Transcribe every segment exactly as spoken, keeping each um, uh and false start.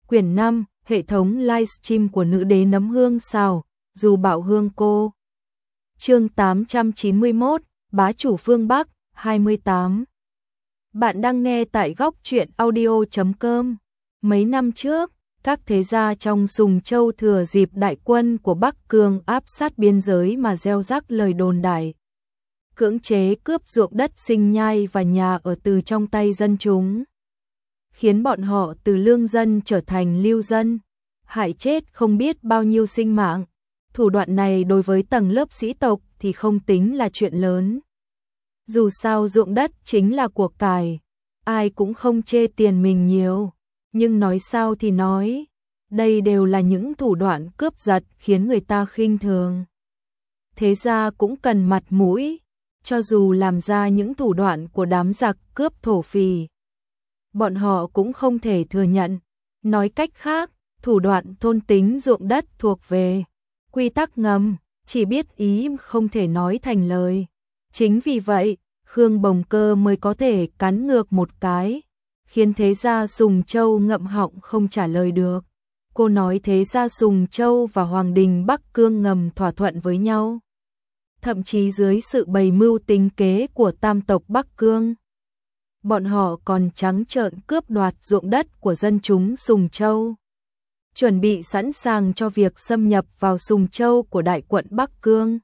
Quyển năm, hệ thống livestream của nữ đế nấm hương xào, dù bảo hương cô. Chương tám trăm chín mươi mốt, bá chủ phương Bắc, hai mươi tám. Bạn đang nghe tại góc truyện audio chấm com. Mấy năm trước, các thế gia trong Sùng Châu thừa dịp đại quân của Bắc Cương áp sát biên giới mà gieo rắc lời đồn đại, cưỡng chế cướp ruộng đất sinh nhai và nhà ở từ trong tay dân chúng, khiến bọn họ từ lương dân trở thành lưu dân, hại chết không biết bao nhiêu sinh mạng. Thủ đoạn này đối với tầng lớp sĩ tộc thì không tính là chuyện lớn. Dù sao ruộng đất chính là của cải, ai cũng không chê tiền mình nhiều, nhưng nói sao thì nói, đây đều là những thủ đoạn cướp giật khiến người ta khinh thường. Thế ra cũng cần mặt mũi, cho dù làm ra những thủ đoạn của đám giặc cướp thổ phỉ, bọn họ cũng không thể thừa nhận. Nói cách khác, thủ đoạn thôn tính ruộng đất thuộc về quy tắc ngầm, chỉ biết ý không thể nói thành lời. Chính vì vậy, Khương Bồng Cơ mới có thể cắn ngược một cái, khiến thế gia Sùng Châu ngậm họng không trả lời được. Cô nói thế gia Sùng Châu và Hoàng đình Bắc Cương ngầm thỏa thuận với nhau, thậm chí dưới sự bày mưu tính kế của tam tộc Bắc Cương, bọn họ còn trắng trợn cướp đoạt ruộng đất của dân chúng Sùng Châu, chuẩn bị sẵn sàng cho việc xâm nhập vào Sùng Châu của đại quận Bắc Cương.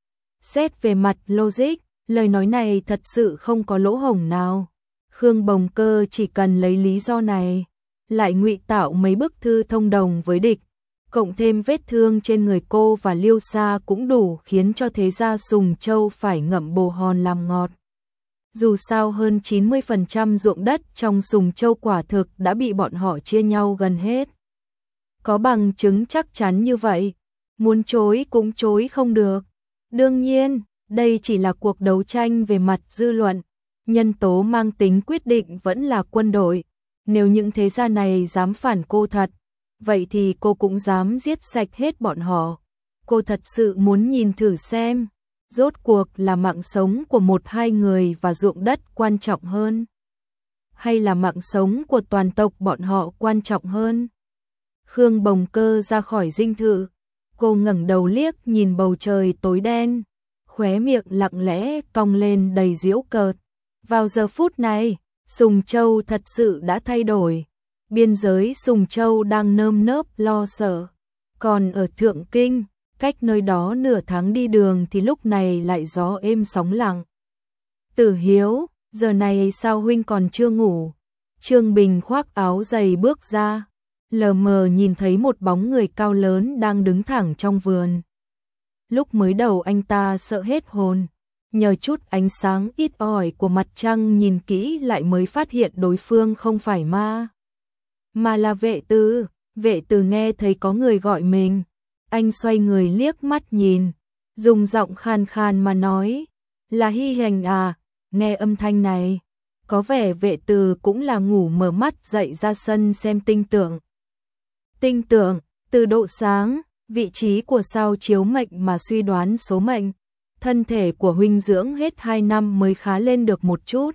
Xét về mặt logic, lời nói này thật sự không có lỗ hổng nào. Khương Bồng Cơ chỉ cần lấy lý do này, lại ngụy tạo mấy bức thư thông đồng với địch, cộng thêm vết thương trên người cô và Liêu Sa cũng đủ khiến cho thế gia Sùng Châu phải ngậm bồ hòn làm ngọt. Dù sao hơn chín mươi phần trăm ruộng đất trong Sùng Châu quả thực đã bị bọn họ chia nhau gần hết. Có bằng chứng chắc chắn như vậy, muốn chối cũng chối không được. Đương nhiên, đây chỉ là cuộc đấu tranh về mặt dư luận, nhân tố mang tính quyết định vẫn là quân đội. Nếu những thế gia này dám phản cô thật, vậy thì cô cũng dám giết sạch hết bọn họ. Cô thật sự muốn nhìn thử xem, rốt cuộc là mạng sống của một hai người và ruộng đất quan trọng hơn, hay là mạng sống của toàn tộc bọn họ quan trọng hơn. Khương Bồng Cơ ra khỏi dinh thự, cô ngẩng đầu liếc nhìn bầu trời tối đen, khóe miệng lặng lẽ cong lên đầy giễu cợt. Vào giờ phút này, Sùng Châu thật sự đã thay đổi. Biên giới Sùng Châu đang nơm nớp lo sợ. Còn ở Thượng Kinh, cách nơi đó nửa tháng đi đường thì lúc này lại gió êm sóng lặng. Tử Hiếu, giờ này sao huynh còn chưa ngủ? Trương Bình khoác áo dày bước ra, lờ mờ nhìn thấy một bóng người cao lớn đang đứng thẳng trong vườn. Lúc mới đầu anh ta sợ hết hồn, nhờ chút ánh sáng ít ỏi của mặt trăng nhìn kỹ lại mới phát hiện đối phương không phải ma, mà là Vệ Từ. Vệ Từ nghe thấy có người gọi mình, anh xoay người liếc mắt nhìn, dùng giọng khàn khàn mà nói, là Hy Hành à? Nghe âm thanh này, có vẻ Vệ Từ cũng là ngủ mở mắt dậy ra sân xem tinh tượng. Tinh tượng, từ độ sáng, vị trí của sao chiếu mệnh mà suy đoán số mệnh. Thân thể của huynh dưỡng hết hai năm mới khá lên được một chút.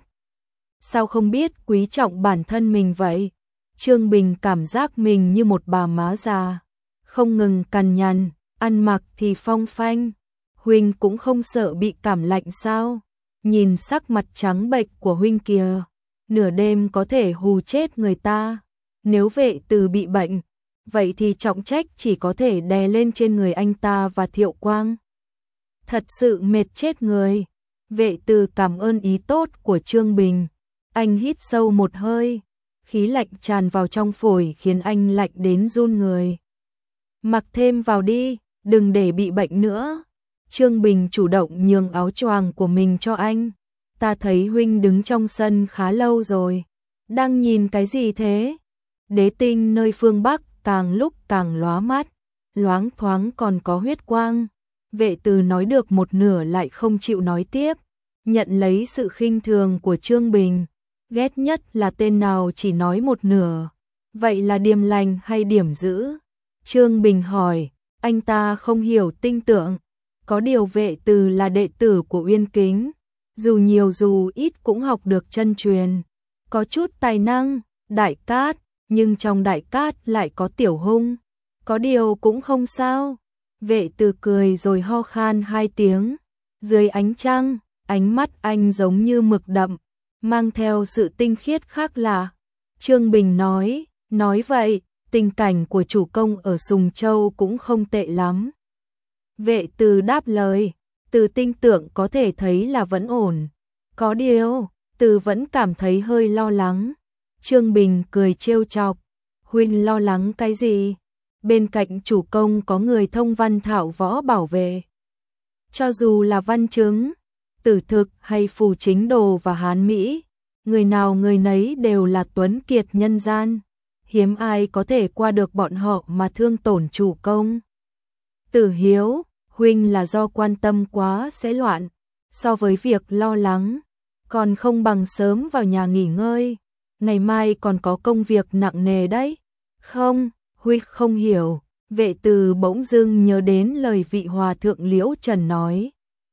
Sao không biết quý trọng bản thân mình vậy? Trương Bình cảm giác mình như một bà má già, không ngừng cằn nhằn, ăn mặc thì phong phanh. Huynh cũng không sợ bị cảm lạnh sao? Nhìn sắc mặt trắng bệch của huynh kìa, nửa đêm có thể hù chết người ta. Nếu Vệ Từ bị bệnh, vậy thì trọng trách chỉ có thể đè lên trên người anh ta và Thiệu Quang. Thật sự mệt chết người. Vệ Từ cảm ơn ý tốt của Trương Bình. Anh hít sâu một hơi, khí lạnh tràn vào trong phổi khiến anh lạnh đến run người. Mặc thêm vào đi, đừng để bị bệnh nữa. Trương Bình chủ động nhường áo choàng của mình cho anh. Ta thấy huynh đứng trong sân khá lâu rồi. Đang nhìn cái gì thế? Đế tinh nơi phương Bắc càng lúc càng lóa mắt, loáng thoáng còn có huyết quang. Vệ Từ nói được một nửa lại không chịu nói tiếp, nhận lấy sự khinh thường của Trương Bình. Ghét nhất là tên nào chỉ nói một nửa. Vậy là điềm lành hay điểm dữ? Trương Bình hỏi, anh ta không hiểu tinh tượng. Có điều Vệ Từ là đệ tử của Uyên Kính, dù nhiều dù ít cũng học được chân truyền, có chút tài năng. Đại Cát, nhưng trong đại cát lại có tiểu hung, có điều cũng không sao. Vệ Từ cười rồi ho khan hai tiếng, dưới ánh trăng, ánh mắt anh giống như mực đậm, mang theo sự tinh khiết khác lạ. Trương Bình nói, nói vậy, tình cảnh của chủ công ở Sùng Châu cũng không tệ lắm. Vệ Từ đáp lời, Từ tinh tưởng có thể thấy là vẫn ổn. Có điều, Từ vẫn cảm thấy hơi lo lắng. Trương Bình cười trêu chọc, huynh lo lắng cái gì? Bên cạnh chủ công có người thông văn thạo võ bảo vệ. Cho dù là văn chứng, tử thực hay phù chính đồ và hán mỹ, người nào người nấy đều là tuấn kiệt nhân gian. Hiếm ai có thể qua được bọn họ mà thương tổn chủ công. Tử Hiếu, huynh là do quan tâm quá sẽ loạn, so với việc lo lắng, còn không bằng sớm vào nhà nghỉ ngơi, ngày mai còn có công việc nặng nề đấy. Không, huynh không hiểu. Vệ Từ bỗng dưng nhớ đến lời vị hòa thượng Liễu Trần nói.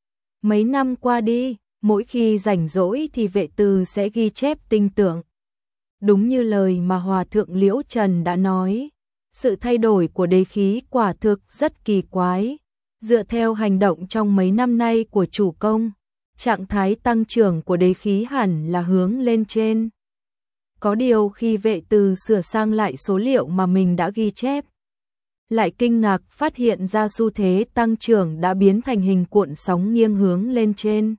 Mấy năm qua đi, mỗi khi rảnh rỗi thì Vệ Từ sẽ ghi chép tinh tưởng. Đúng như lời mà hòa thượng Liễu Trần đã nói, sự thay đổi của đế khí quả thực rất kỳ quái. Dựa theo hành động trong mấy năm nay của chủ công, trạng thái tăng trưởng của đế khí hẳn là hướng lên trên. Có điều khi Vệ Từ sửa sang lại số liệu mà mình đã ghi chép, lại kinh ngạc phát hiện ra xu thế tăng trưởng đã biến thành hình cuộn sóng nghiêng hướng lên trên.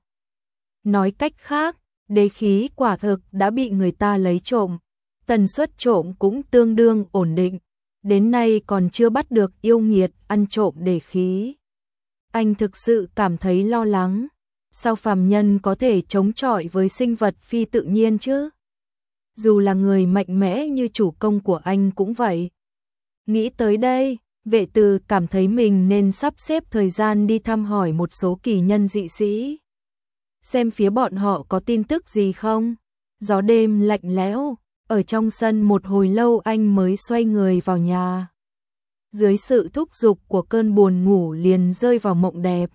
Nói cách khác, đế khí quả thực đã bị người ta lấy trộm, tần suất trộm cũng tương đương ổn định, đến nay còn chưa bắt được yêu nghiệt ăn trộm đế khí. Anh thực sự cảm thấy lo lắng, sao phàm nhân có thể chống chọi với sinh vật phi tự nhiên chứ? Dù là người mạnh mẽ như chủ công của anh cũng vậy. Nghĩ tới đây, Vệ Từ cảm thấy mình nên sắp xếp thời gian đi thăm hỏi một số kỳ nhân dị sĩ. Xem phía bọn họ có tin tức gì không? Gió đêm lạnh lẽo, ở trong sân một hồi lâu anh mới xoay người vào nhà. Dưới sự thúc giục của cơn buồn ngủ liền rơi vào mộng đẹp.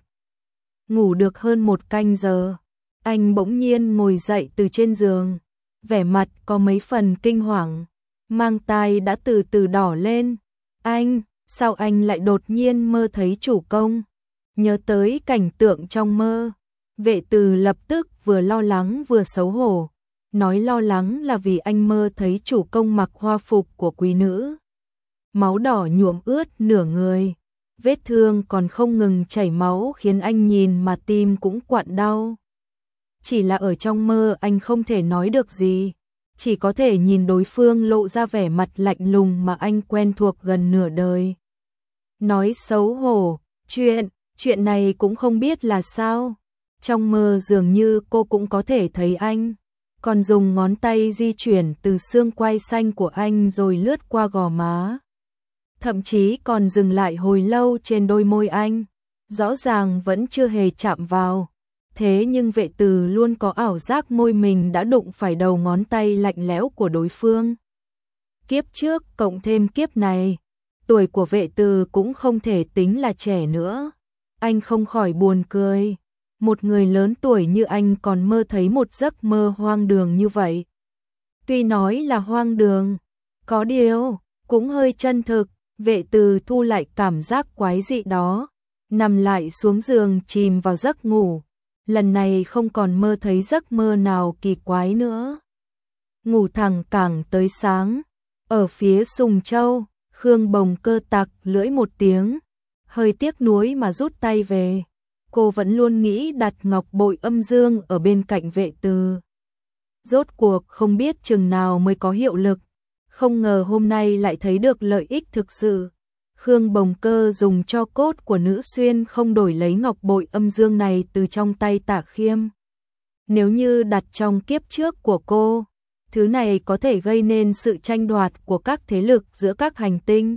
Ngủ được hơn một canh giờ, anh bỗng nhiên ngồi dậy từ trên giường, vẻ mặt có mấy phần kinh hoàng, mang tai đã từ từ đỏ lên. Anh, sao anh lại đột nhiên mơ thấy chủ công? Nhớ tới cảnh tượng trong mơ, Vệ Từ lập tức vừa lo lắng vừa xấu hổ. Nói lo lắng là vì anh mơ thấy chủ công mặc hoa phục của quý nữ. Máu đỏ nhuộm ướt nửa người, vết thương còn không ngừng chảy máu khiến anh nhìn mà tim cũng quặn đau. Chỉ là ở trong mơ anh không thể nói được gì, chỉ có thể nhìn đối phương lộ ra vẻ mặt lạnh lùng mà anh quen thuộc gần nửa đời. Nói xấu hổ, chuyện, chuyện này cũng không biết là sao. Trong mơ dường như cô cũng có thể thấy anh, còn dùng ngón tay di chuyển từ xương quai xanh của anh rồi lướt qua gò má. Thậm chí còn dừng lại hồi lâu trên đôi môi anh, rõ ràng vẫn chưa hề chạm vào. Thế nhưng Vệ Từ luôn có ảo giác môi mình đã đụng phải đầu ngón tay lạnh lẽo của đối phương. Kiếp trước cộng thêm kiếp này, tuổi của Vệ Từ cũng không thể tính là trẻ nữa. Anh không khỏi buồn cười. Một người lớn tuổi như anh còn mơ thấy một giấc mơ hoang đường như vậy. Tuy nói là hoang đường, có điều, cũng hơi chân thực. Vệ Từ thu lại cảm giác quái dị đó, nằm lại xuống giường chìm vào giấc ngủ. Lần này không còn mơ thấy giấc mơ nào kỳ quái nữa. Ngủ thẳng cẳng tới sáng, ở phía Sùng Châu, Khương Bồng Cơ tặc lưỡi một tiếng, hơi tiếc nuối mà rút tay về. Cô vẫn luôn nghĩ đặt ngọc bội âm dương ở bên cạnh Vệ Từ. Rốt cuộc không biết chừng nào mới có hiệu lực, không ngờ hôm nay lại thấy được lợi ích thực sự. Khương Bồng Cơ dùng cho cốt của nữ xuyên không đổi lấy ngọc bội âm dương này từ trong tay Tả Khiêm. Nếu như đặt trong kiếp trước của cô, thứ này có thể gây nên sự tranh đoạt của các thế lực giữa các hành tinh.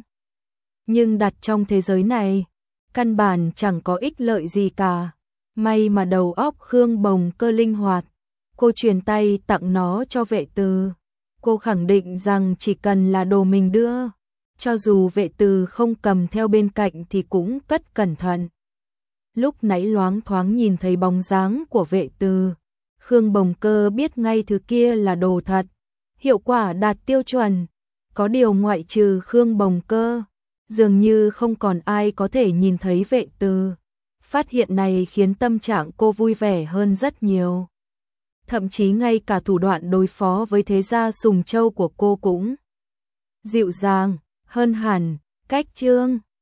Nhưng đặt trong thế giới này, căn bản chẳng có ích lợi gì cả. May mà đầu óc Khương Bồng Cơ linh hoạt, cô truyền tay tặng nó cho Vệ Từ. Cô khẳng định rằng chỉ cần là đồ mình đưa, cho dù Vệ Từ không cầm theo bên cạnh thì cũng cất cẩn thận. Lúc nãy loáng thoáng nhìn thấy bóng dáng của Vệ Từ, Khương Bồng Cơ biết ngay thứ kia là đồ thật, hiệu quả đạt tiêu chuẩn. Có điều ngoại trừ Khương Bồng Cơ, dường như không còn ai có thể nhìn thấy Vệ Từ. Phát hiện này khiến tâm trạng cô vui vẻ hơn rất nhiều. Thậm chí ngay cả thủ đoạn đối phó với thế gia Sùng Châu của cô cũng dịu dàng hơn hẳn. Cách chương